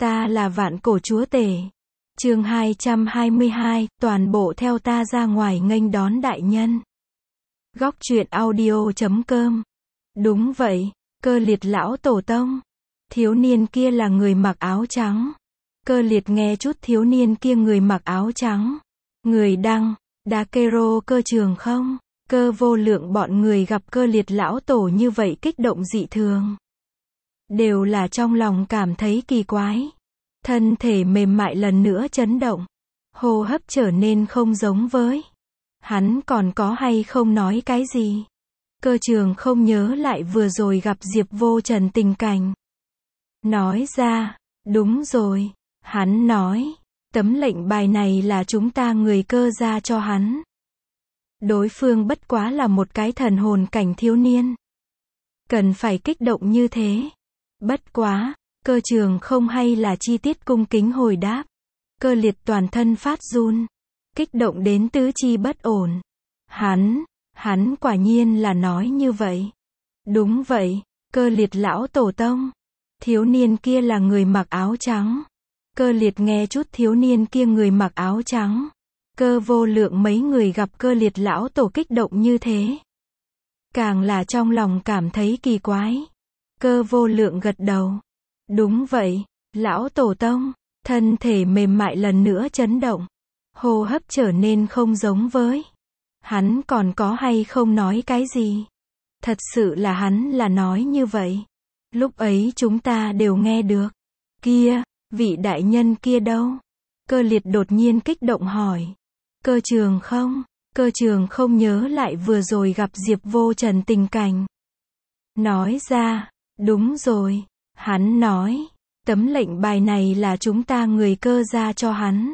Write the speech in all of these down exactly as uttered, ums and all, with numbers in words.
Ta là vạn cổ chúa tể. Chương hai trăm hai mươi hai, toàn bộ theo ta ra ngoài nghênh đón đại nhân. Góc truyện audio chấm com. Đúng vậy, Cơ Liệt lão tổ tông. Thiếu niên kia là người mặc áo trắng. Cơ Liệt nghe chút thiếu niên kia người mặc áo trắng. Người đăng, đá kero cơ trường không? Cơ vô lượng bọn người gặp Cơ Liệt lão tổ như vậy kích động dị thường. Đều là trong lòng cảm thấy kỳ quái. Thân thể mềm mại lần nữa chấn động. Hô hấp trở nên không giống với. Hắn còn có hay không nói cái gì? Cơ trường không nhớ lại vừa rồi gặp Diệp Vô Trần tình cảnh. Nói ra, đúng rồi. Hắn nói, tấm lệnh bài này là chúng ta người Cơ ra cho hắn. Đối phương bất quá là một cái thần hồn cảnh thiếu niên. Cần phải kích động như thế. Bất quá, Cơ trường không hay là chi tiết cung kính hồi đáp. Cơ Liệt toàn thân phát run. Kích động đến tứ chi bất ổn. Hắn, hắn quả nhiên là nói như vậy. Đúng vậy, Cơ Liệt lão tổ tông. Thiếu niên kia là người mặc áo trắng. Cơ Liệt nghe chút thiếu niên kia người mặc áo trắng. Cơ vô lượng mấy người gặp Cơ Liệt lão tổ kích động như thế. Càng là trong lòng cảm thấy kỳ quái. Cơ vô lượng gật đầu. Đúng vậy, lão tổ tông. Thân thể mềm mại lần nữa chấn động. Hô hấp trở nên không giống với. Hắn còn có hay không nói cái gì? Thật sự là hắn là nói như vậy. Lúc ấy chúng ta đều nghe được. Kia, vị đại nhân kia đâu? Cơ Liệt đột nhiên kích động hỏi. Cơ trường không? Cơ trường không nhớ lại vừa rồi gặp Diệp Vô Trần tình cảnh. Nói ra, đúng rồi. Hắn nói, tấm lệnh bài này là chúng ta người Cơ ra cho hắn.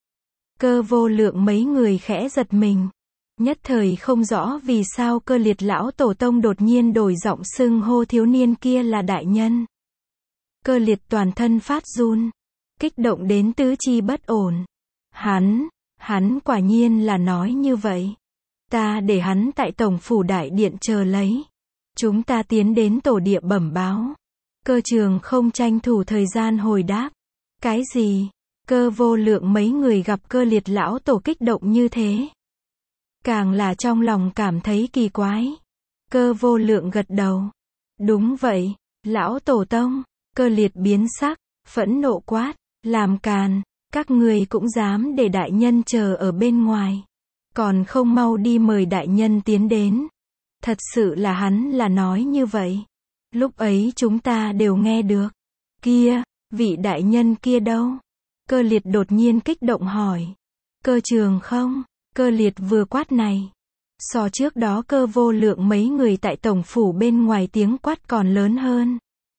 Cơ vô lượng mấy người khẽ giật mình. Nhất thời không rõ vì sao Cơ Liệt lão tổ tông đột nhiên đổi giọng xưng hô thiếu niên kia là đại nhân. Cơ Liệt toàn thân phát run. Kích động đến tứ chi bất ổn. Hắn, hắn quả nhiên là nói như vậy. Ta để hắn tại tổng phủ đại điện chờ lấy. Chúng ta tiến đến tổ địa bẩm báo. Cơ trường không tranh thủ thời gian hồi đáp. Cái gì? Cơ vô lượng mấy người gặp Cơ Liệt lão tổ kích động như thế. Càng là trong lòng cảm thấy kỳ quái. Cơ vô lượng gật đầu. Đúng vậy, lão tổ tông. Cơ Liệt biến sắc, phẫn nộ quát, làm càn, các người cũng dám để đại nhân chờ ở bên ngoài. Còn không mau đi mời đại nhân tiến đến. Thật sự là hắn là nói như vậy. Lúc ấy chúng ta đều nghe được. Kia, vị đại nhân kia đâu? Cơ Liệt đột nhiên kích động hỏi. Cơ trường không? Cơ Liệt vừa quát này. So trước đó Cơ vô lượng mấy người tại tổng phủ bên ngoài tiếng quát còn lớn hơn.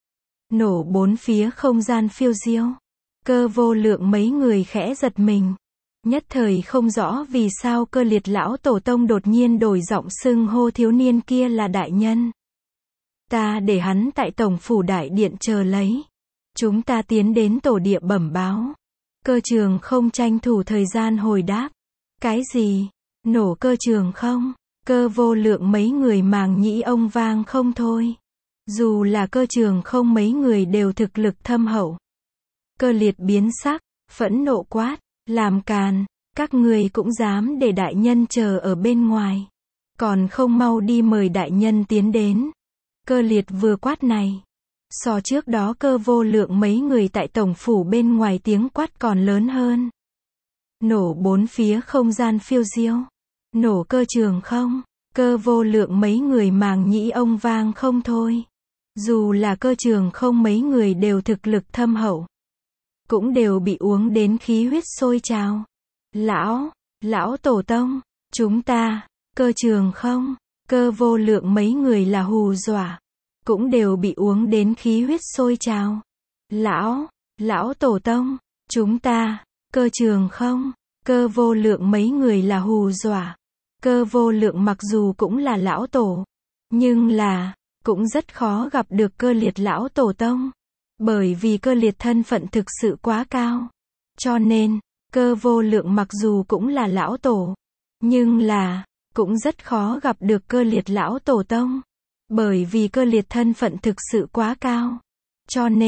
Nổ bốn phía không gian phiêu diêu. Cơ vô lượng mấy người khẽ giật mình. Nhất thời không rõ vì sao Cơ Liệt lão tổ tông đột nhiên đổi giọng xưng hô thiếu niên kia là đại nhân. Ta để hắn tại tổng phủ đại điện chờ lấy. Chúng ta tiến đến tổ địa bẩm báo. Cơ trường không tranh thủ thời gian hồi đáp. Cái gì? Nổ cơ trường không? Cơ vô lượng mấy người màng nhĩ ông vang không thôi. Dù là cơ trường không mấy người đều thực lực thâm hậu. Cơ Liệt biến sắc, phẫn nộ quát, làm càn, các người cũng dám để đại nhân chờ ở bên ngoài. Còn không mau đi mời đại nhân tiến đến. Cơ Liệt vừa quát này. So trước đó Cơ vô lượng mấy người tại tổng phủ bên ngoài tiếng quát còn lớn hơn. Nổ bốn phía không gian phiêu diêu. Nổ cơ trường không? Cơ vô lượng mấy người màng nhĩ ông vang không thôi. Dù là cơ trường không mấy người đều thực lực thâm hậu. Cũng đều bị uống đến khí huyết sôi trào. Lão, lão tổ tông, chúng ta, cơ trường không? Cơ vô lượng mấy người là hù dọa. Cũng đều bị uống đến khí huyết sôi trào. Lão, lão tổ tông, chúng ta, cơ trường không? Cơ vô lượng mấy người là hù dọa. Cơ vô lượng mặc dù cũng là lão tổ. Nhưng là, cũng rất khó gặp được Cơ Liệt lão tổ tông. Bởi vì Cơ Liệt thân phận thực sự quá cao. Cho nên, Cơ vô lượng mặc dù cũng là lão tổ. Nhưng là, cũng rất khó gặp được Cơ Liệt lão tổ tông. Bởi vì Cơ Liệt thân phận thực sự quá cao. Cho nên,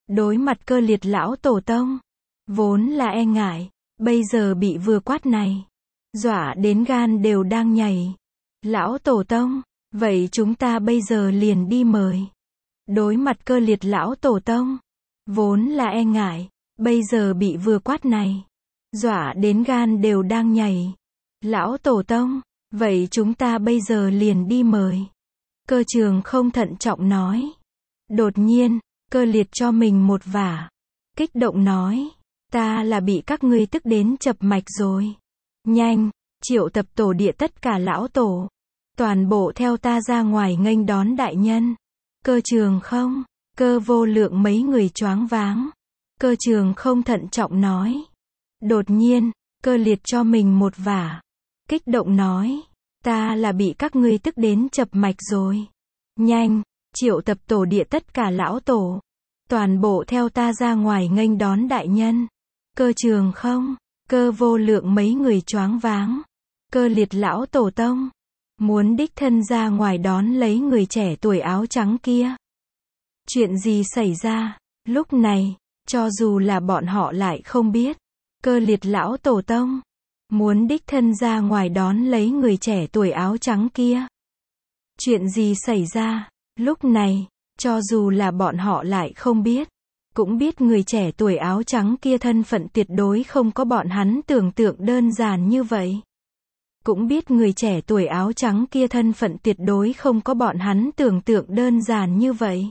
Đối mặt cơ liệt lão tổ tông, vốn là e ngại, bây giờ bị vừa quát này, dọa đến gan đều đang nhảy. Lão tổ tông, vậy chúng ta bây giờ liền đi mời. Đối mặt cơ liệt lão tổ tông, vốn là e ngại, bây giờ bị vừa quát này, dọa đến gan đều đang nhảy. Lão tổ tông, vậy chúng ta bây giờ liền đi mời. Cơ trường không thận trọng nói. Đột nhiên, cơ liệt cho mình một vả. Kích động nói, ta là bị các ngươi tức đến chập mạch rồi. Nhanh, triệu tập tổ địa tất cả lão tổ. Toàn bộ theo ta ra ngoài nghênh đón đại nhân. Cơ trường không, cơ vô lượng mấy người choáng váng. Cơ trường không thận trọng nói. Đột nhiên, cơ liệt cho mình một vả. Kích động nói, ta là bị các ngươi tức đến chập mạch rồi. Nhanh, triệu tập tổ địa tất cả lão tổ. Toàn bộ theo ta ra ngoài nghênh đón đại nhân. Cơ trường không, cơ vô lượng mấy người choáng váng. Cơ liệt lão tổ tông, muốn đích thân ra ngoài đón lấy người trẻ tuổi áo trắng kia. Chuyện gì xảy ra? Lúc này, cho dù là bọn họ lại không biết. Cơ liệt lão tổ tông, muốn đích thân ra ngoài đón lấy người trẻ tuổi áo trắng kia. Chuyện gì xảy ra? Lúc này, cho dù là bọn họ lại không biết, cũng biết người trẻ tuổi áo trắng kia thân phận tuyệt đối không có bọn hắn tưởng tượng đơn giản như vậy. Cũng biết người trẻ tuổi áo trắng kia thân phận tuyệt đối không có bọn hắn tưởng tượng đơn giản như vậy.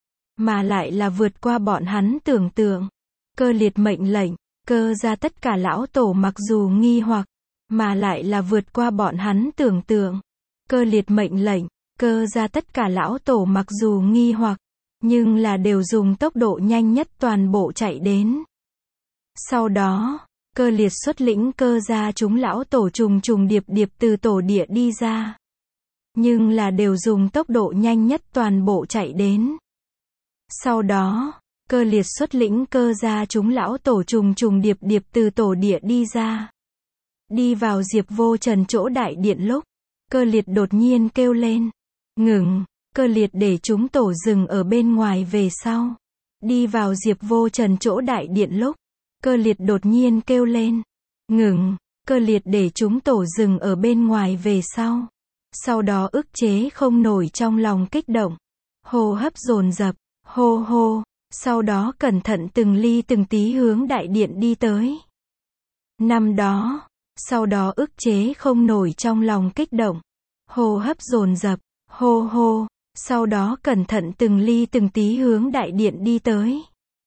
Mà lại là vượt qua bọn hắn tưởng tượng. Cơ liệt mệnh lệnh, cơ ra tất cả lão tổ mặc dù nghi hoặc, mà lại là vượt qua bọn hắn tưởng tượng. Cơ liệt mệnh lệnh, cơ ra tất cả lão tổ mặc dù nghi hoặc, nhưng là đều dùng tốc độ nhanh nhất toàn bộ chạy đến. Sau đó, cơ liệt xuất lĩnh cơ ra chúng lão tổ trùng trùng điệp điệp từ tổ địa đi ra. Nhưng là đều dùng tốc độ nhanh nhất toàn bộ chạy đến. Sau đó, cơ liệt xuất lĩnh cơ ra chúng lão tổ trùng trùng điệp điệp từ tổ địa đi ra. Đi vào Diệp Vô Trần chỗ đại điện lúc, cơ liệt đột nhiên kêu lên. Ngừng, cơ liệt để chúng tổ dừng ở bên ngoài về sau. Đi vào Diệp Vô Trần chỗ đại điện lúc, cơ liệt đột nhiên kêu lên. Ngừng, cơ liệt để chúng tổ dừng ở bên ngoài về sau. Sau đó ức chế không nổi trong lòng kích động. Hô hấp dồn dập, hô hô, sau đó cẩn thận từng ly từng tí hướng đại điện đi tới. Năm đó, sau đó ức chế không nổi trong lòng kích động. Hô hấp dồn dập, hô hô, sau đó cẩn thận từng ly từng tí hướng đại điện đi tới.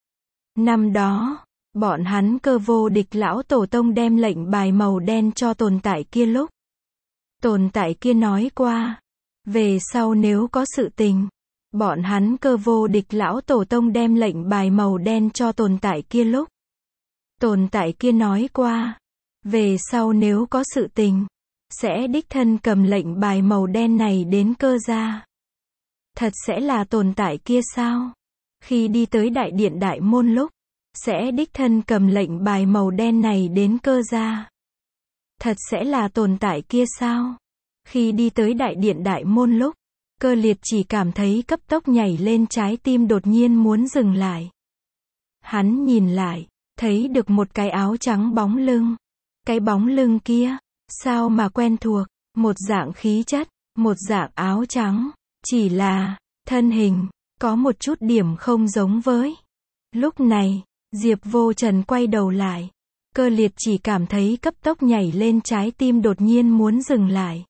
Năm đó, bọn hắn cơ vô địch lão tổ tông đem lệnh bài màu đen cho tồn tại kia lúc. Tồn tại kia nói qua, về sau nếu có sự tình, bọn hắn cơ vô địch lão tổ tông đem lệnh bài màu đen cho tồn tại kia lúc. Tồn tại kia nói qua, về sau nếu có sự tình, sẽ đích thân cầm lệnh bài màu đen này đến cơ gia. Thật sẽ là tồn tại kia sao? Khi đi tới đại điện đại môn lúc, sẽ đích thân cầm lệnh bài màu đen này đến cơ gia. Thật sẽ là tồn tại kia sao? Khi đi tới đại điện đại môn lúc, cơ liệt chỉ cảm thấy cấp tốc nhảy lên trái tim đột nhiên muốn dừng lại. Hắn nhìn lại, thấy được một cái áo trắng bóng lưng. Cái bóng lưng kia, sao mà quen thuộc, một dạng khí chất, một dạng áo trắng, chỉ là, thân hình, có một chút điểm không giống với. Lúc này, Diệp Vô Trần quay đầu lại, cơ liệt chỉ cảm thấy cấp tốc nhảy lên trái tim đột nhiên muốn dừng lại.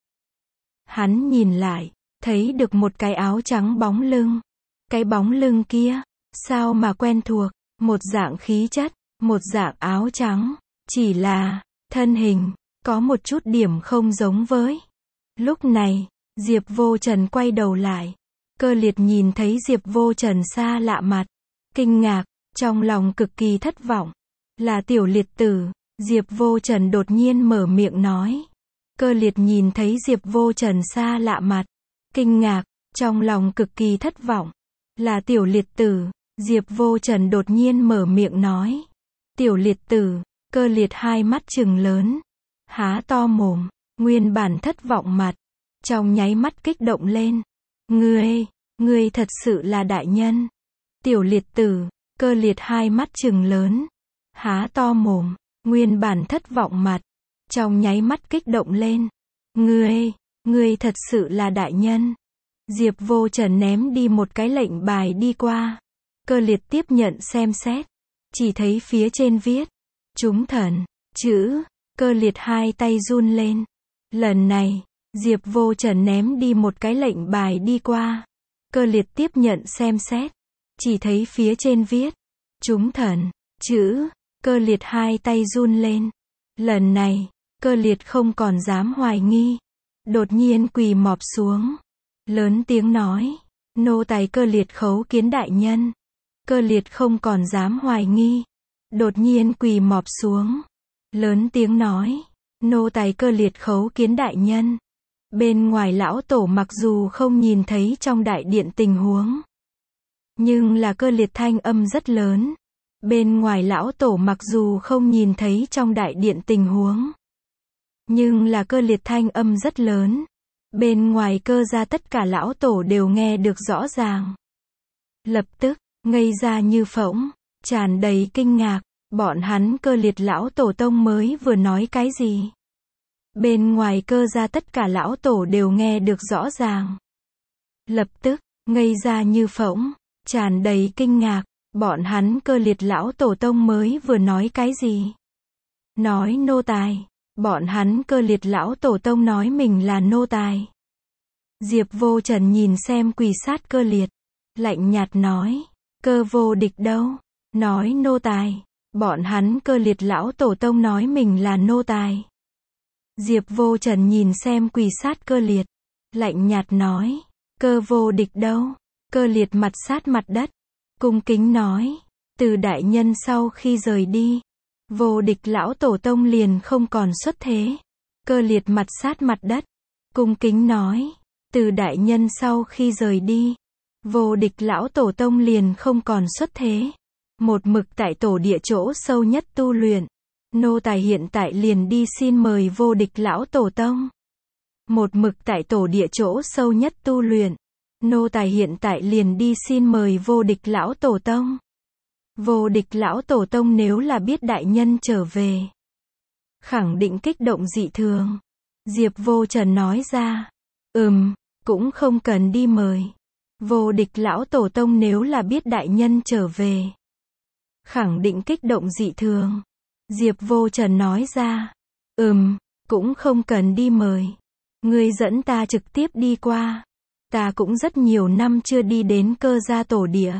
Hắn nhìn lại, thấy được một cái áo trắng bóng lưng. Cái bóng lưng kia, sao mà quen thuộc, một dạng khí chất, một dạng áo trắng, chỉ là, thân hình, có một chút điểm không giống với. Lúc này, Diệp Vô Trần quay đầu lại. Cơ liệt nhìn thấy Diệp Vô Trần xa lạ mặt. Kinh ngạc, trong lòng cực kỳ thất vọng. Là tiểu liệt tử. Diệp Vô Trần đột nhiên mở miệng nói. Cơ liệt nhìn thấy Diệp Vô Trần xa lạ mặt. Kinh ngạc, trong lòng cực kỳ thất vọng. Là tiểu liệt tử. Diệp Vô Trần đột nhiên mở miệng nói. Tiểu liệt tử. Cơ liệt hai mắt trừng lớn. Há to mồm. Nguyên bản thất vọng mặt. Trong nháy mắt kích động lên. Ngươi, ngươi thật sự là đại nhân. Tiểu liệt tử. Cơ liệt hai mắt trừng lớn, há to mồm, nguyên bản thất vọng mặt, trong nháy mắt kích động lên. Ngươi, ngươi thật sự là đại nhân. Diệp Vô Trần ném đi một cái lệnh bài đi qua. Cơ liệt tiếp nhận xem xét, chỉ thấy phía trên viết, chúng thần, chữ, cơ liệt hai tay run lên. Lần này, Diệp Vô Trần ném đi một cái lệnh bài đi qua. Cơ liệt tiếp nhận xem xét, chỉ thấy phía trên viết, chúng thần, chữ, cơ liệt hai tay run lên. Lần này, cơ liệt không còn dám hoài nghi. Đột nhiên quỳ mọp xuống, lớn tiếng nói, nô tài cơ liệt khấu kiến đại nhân. Cơ liệt không còn dám hoài nghi. Đột nhiên quỳ mọp xuống, lớn tiếng nói, nô tài cơ liệt khấu kiến đại nhân. Bên ngoài lão tổ mặc dù không nhìn thấy trong đại điện tình huống, nhưng là cơ liệt thanh âm rất lớn. Bên ngoài lão tổ mặc dù không nhìn thấy trong đại điện tình huống, nhưng là cơ liệt thanh âm rất lớn. Bên ngoài cơ gia tất cả lão tổ đều nghe được rõ ràng. Lập tức, ngây ra như phỗng, tràn đầy kinh ngạc. Bọn hắn cơ liệt lão tổ tông mới vừa nói cái gì? Bên ngoài cơ gia tất cả lão tổ đều nghe được rõ ràng. Lập tức, ngây ra như phỗng, tràn đầy kinh ngạc. Bọn hắn cơ liệt lão tổ tông mới vừa nói cái gì? Nói nô tài. Bọn hắn cơ liệt lão tổ tông nói mình là nô tài. Diệp Vô Trần nhìn xem quỳ sát cơ liệt, lạnh nhạt nói, cơ vô địch đâu? Nói nô tài. Bọn hắn cơ liệt lão tổ tông nói mình là nô tài. Diệp Vô Trần nhìn xem quỳ sát cơ liệt, lạnh nhạt nói, cơ vô địch đâu? Cơ liệt mặt sát mặt đất, cung kính nói, từ đại nhân sau khi rời đi, vô địch lão tổ tông liền không còn xuất thế. Cơ liệt mặt sát mặt đất, cung kính nói, từ đại nhân sau khi rời đi, vô địch lão tổ tông liền không còn xuất thế. Một mực tại tổ địa chỗ sâu nhất tu luyện. Nô tài hiện tại liền đi xin mời vô địch lão tổ tông. Một mực tại tổ địa chỗ sâu nhất tu luyện. Nô tài hiện tại liền đi xin mời vô địch lão tổ tông. Vô địch lão tổ tông nếu là biết đại nhân trở về, khẳng định kích động dị thường. Diệp Vô Trần nói ra, ừm, cũng không cần đi mời. Vô địch lão tổ tông nếu là biết đại nhân trở về, khẳng định kích động dị thường. Diệp Vô Trần nói ra, ừm, cũng không cần đi mời. Ngươi dẫn ta trực tiếp đi qua. Ta cũng rất nhiều năm chưa đi đến cơ gia tổ địa.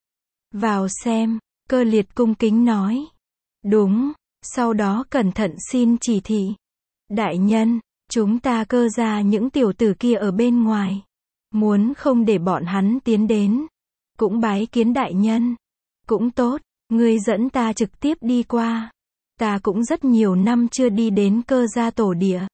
Vào xem, cơ liệt cung kính nói. Đúng, sau đó cẩn thận xin chỉ thị. Đại nhân, chúng ta cơ gia những tiểu tử kia ở bên ngoài, muốn không để bọn hắn tiến đến. Cũng bái kiến đại nhân. Cũng tốt, ngươi dẫn ta trực tiếp đi qua. Ta cũng rất nhiều năm chưa đi đến cơ gia tổ địa.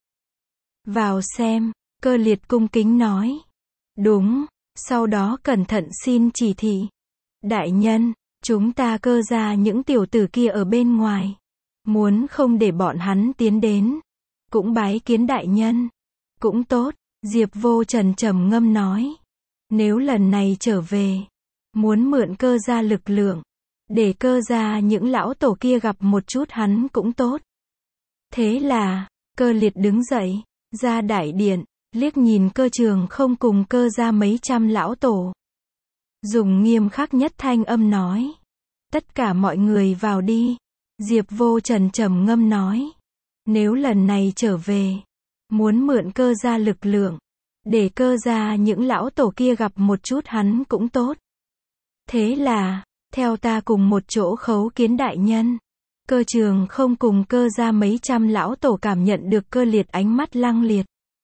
Vào xem, cơ liệt cung kính nói. Đúng, sau đó cẩn thận xin chỉ thị. Đại nhân, chúng ta cơ gia những tiểu tử kia ở bên ngoài, muốn không để bọn hắn tiến đến. Cũng bái kiến đại nhân. Cũng tốt, Diệp Vô Trần trầm ngâm nói. Nếu lần này trở về, muốn mượn cơ gia lực lượng, để cơ gia những lão tổ kia gặp một chút hắn cũng tốt. Thế là, cơ liệt đứng dậy, ra đại điện, liếc nhìn cơ trường không cùng cơ gia mấy trăm lão tổ. Dùng nghiêm khắc nhất thanh âm nói. Tất cả mọi người vào đi. Diệp Vô Trần trầm ngâm nói. Nếu lần này trở về, muốn mượn cơ gia lực lượng, để cơ gia những lão tổ kia gặp một chút hắn cũng tốt. Thế là, theo ta cùng một chỗ khấu kiến đại nhân. Cơ trường không cùng cơ gia mấy trăm lão tổ cảm nhận được cơ liệt ánh mắt lăng liệt,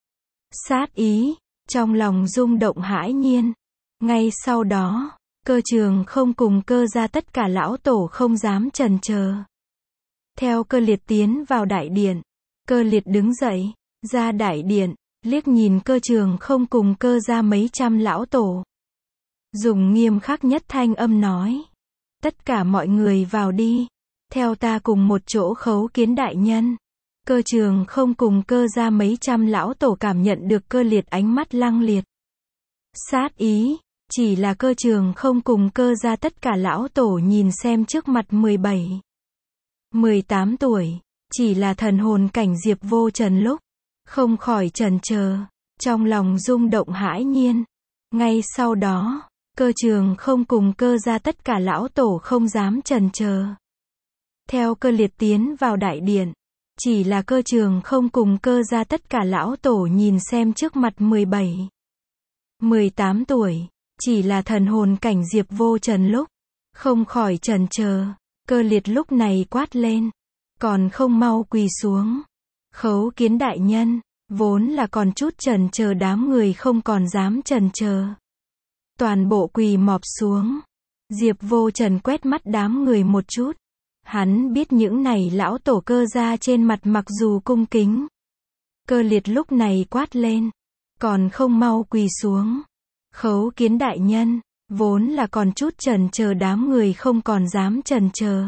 sát ý, trong lòng rung động hãi nhiên. Ngay sau đó, cơ trường không cùng cơ gia tất cả lão tổ không dám chần chờ. Theo cơ liệt tiến vào đại điện, cơ liệt đứng dậy, ra đại điện, liếc nhìn cơ trường không cùng cơ gia mấy trăm lão tổ. Dùng nghiêm khắc nhất thanh âm nói. Tất cả mọi người vào đi. Theo ta cùng một chỗ khấu kiến đại nhân. Cơ trường không cùng cơ gia mấy trăm lão tổ cảm nhận được cơ liệt ánh mắt lăng liệt, sát ý, Chỉ là Cơ Trường không cùng Cơ gia tất cả lão tổ nhìn xem trước mặt mười bảy, mười tám tuổi, chỉ là thần hồn cảnh Diệp Vô Trần lúc, không khỏi chần chờ, trong lòng rung động hãi nhiên. Ngay sau đó, Cơ Trường không cùng Cơ gia tất cả lão tổ không dám chần chờ. Theo Cơ Liệt tiến vào đại điện, chỉ là Cơ Trường không cùng Cơ gia tất cả lão tổ nhìn xem trước mặt mười bảy, mười tám tuổi, chỉ là thần hồn cảnh Diệp Vô Trần lúc, không khỏi chần chờ. Cơ Liệt lúc này quát lên, còn không mau quỳ xuống. Khấu kiến đại nhân, vốn là còn chút chần chờ đám người không còn dám chần chờ. Toàn bộ quỳ mọp xuống. Diệp Vô Trần quét mắt đám người một chút. Hắn biết những này lão tổ Cơ gia trên mặt mặc dù cung kính. Cơ Liệt lúc này quát lên, còn không mau quỳ xuống. Khấu kiến đại nhân, vốn là còn chút chần chờ đám người không còn dám chần chờ.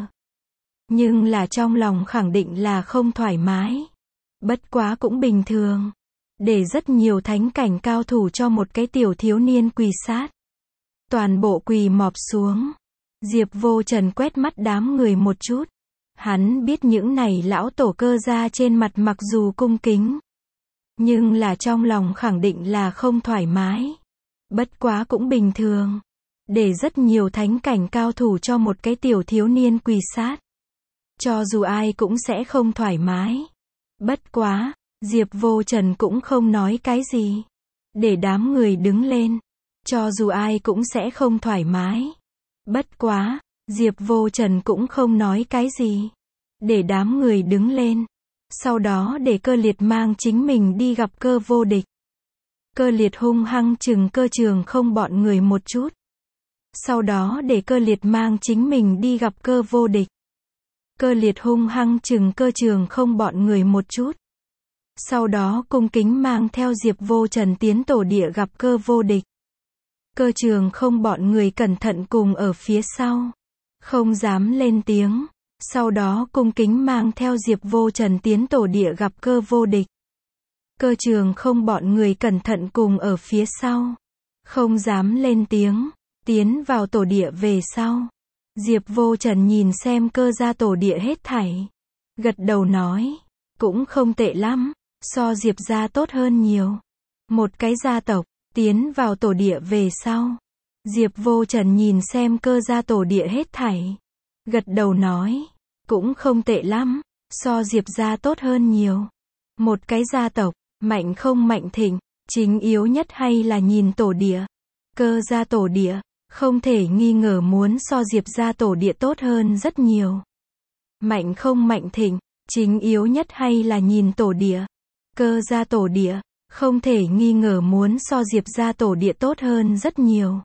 Nhưng là trong lòng khẳng định là không thoải mái. Bất quá cũng bình thường. Để rất nhiều thánh cảnh cao thủ cho một cái tiểu thiếu niên quỳ sát. Toàn bộ quỳ mọp xuống. Diệp Vô Trần quét mắt đám người một chút. Hắn biết những này lão tổ Cơ gia trên mặt mặc dù cung kính. Nhưng là trong lòng khẳng định là không thoải mái. Bất quá cũng bình thường. Để rất nhiều thánh cảnh cao thủ cho một cái tiểu thiếu niên quỳ sát. Cho dù ai cũng sẽ không thoải mái. Bất quá, Diệp Vô Trần cũng không nói cái gì. Để đám người đứng lên. Cho dù ai cũng sẽ không thoải mái. Bất quá, Diệp Vô Trần cũng không nói cái gì. Để đám người đứng lên. Sau đó để Cơ Liệt mang chính mình đi gặp Cơ Vô Địch. Cơ Liệt hung hăng chừng Cơ Trường không bọn người một chút. Sau đó để Cơ Liệt mang chính mình đi gặp Cơ Vô Địch. Cơ Liệt hung hăng chừng Cơ Trường không bọn người một chút. Sau đó cung kính mang theo Diệp Vô Trần tiến tổ địa gặp Cơ Vô Địch. Cơ Trường không bọn người cẩn thận cùng ở phía sau. Không dám lên tiếng. Sau đó cung kính mang theo Diệp Vô Trần tiến tổ địa gặp Cơ Vô Địch. Cơ Trường không bọn người cẩn thận cùng ở phía sau. Không dám lên tiếng. Tiến vào tổ địa về sau. Diệp Vô Trần nhìn xem Cơ gia tổ địa hết thảy. Gật đầu nói. Cũng không tệ lắm. So Diệp gia tốt hơn nhiều. Một cái gia tộc. Tiến vào tổ địa về sau. Diệp Vô Trần nhìn xem Cơ gia tổ địa hết thảy. Gật đầu nói. Cũng không tệ lắm. So Diệp gia tốt hơn nhiều. Một cái gia tộc. Mạnh không mạnh thịnh. Chính yếu nhất hay là nhìn tổ địa. Cơ gia tổ địa. Không thể nghi ngờ muốn so Diệp gia tổ địa tốt hơn rất nhiều. Mạnh không mạnh thịnh. Chính yếu nhất hay là nhìn tổ địa. Cơ gia tổ địa. Không thể nghi ngờ muốn so Diệp gia tổ địa tốt hơn rất nhiều.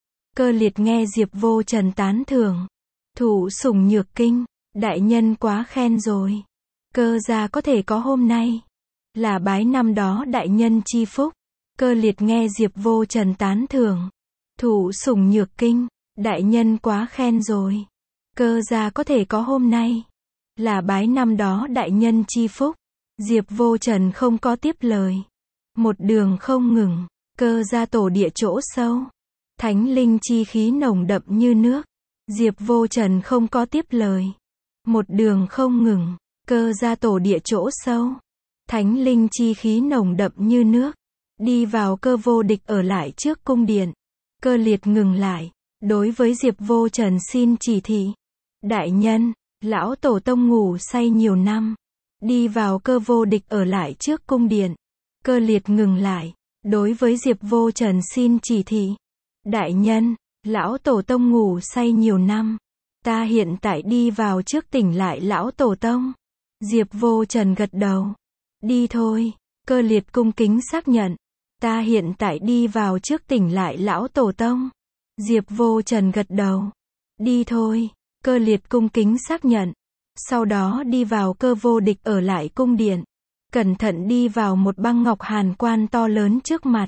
Cơ Liệt nghe Diệp Vô Trần tán thưởng. Thủ sủng nhược kinh. Đại nhân quá khen rồi. Cơ gia có thể có hôm nay. Là bái năm đó đại nhân chi phúc. Cơ Liệt nghe Diệp Vô Trần tán thưởng. Thủ sủng nhược kinh. Đại nhân quá khen rồi. Cơ gia có thể có hôm nay. Là bái năm đó đại nhân chi phúc. Diệp Vô Trần không có tiếp lời. Một đường không ngừng. Cơ gia tổ địa chỗ sâu. Thánh linh chi khí nồng đậm như nước. Diệp Vô Trần không có tiếp lời. Một đường không ngừng. Cơ gia tổ địa chỗ sâu. Thánh linh chi khí nồng đậm như nước. Đi vào Cơ Vô Địch ở lại trước cung điện. Cơ Liệt ngừng lại. Đối với Diệp Vô Trần xin chỉ thị. Đại nhân, lão tổ tông ngủ say nhiều năm. Đi vào Cơ Vô Địch ở lại trước cung điện. Cơ Liệt ngừng lại. Đối với Diệp Vô Trần xin chỉ thị. Đại nhân, lão tổ tông ngủ say nhiều năm. Ta hiện tại đi vào trước tỉnh lại lão tổ tông. Diệp Vô Trần gật đầu. Đi thôi. Cơ Liệt cung kính xác nhận. Ta hiện tại đi vào trước tỉnh lại lão tổ tông. Diệp Vô Trần gật đầu. Đi thôi. Cơ Liệt cung kính xác nhận. Sau đó đi vào Cơ Vô Địch ở lại cung điện. Cẩn thận đi vào một băng ngọc hàn quan to lớn trước mặt.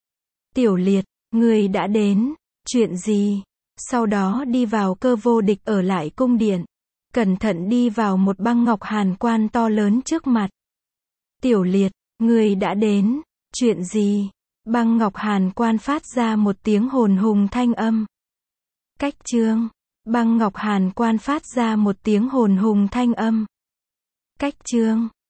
Tiểu Liệt, người đã đến. Chuyện gì? Sau đó đi vào Cơ Vô Địch ở lại cung điện. Cẩn thận đi vào một băng ngọc hàn quan to lớn trước mặt. Tiểu Liệt, người đã đến. Chuyện gì? Băng Ngọc Hàn Quan phát ra một tiếng hồn hùng thanh âm. Cách chương. Băng Ngọc Hàn Quan phát ra một tiếng hồn hùng thanh âm. Cách chương.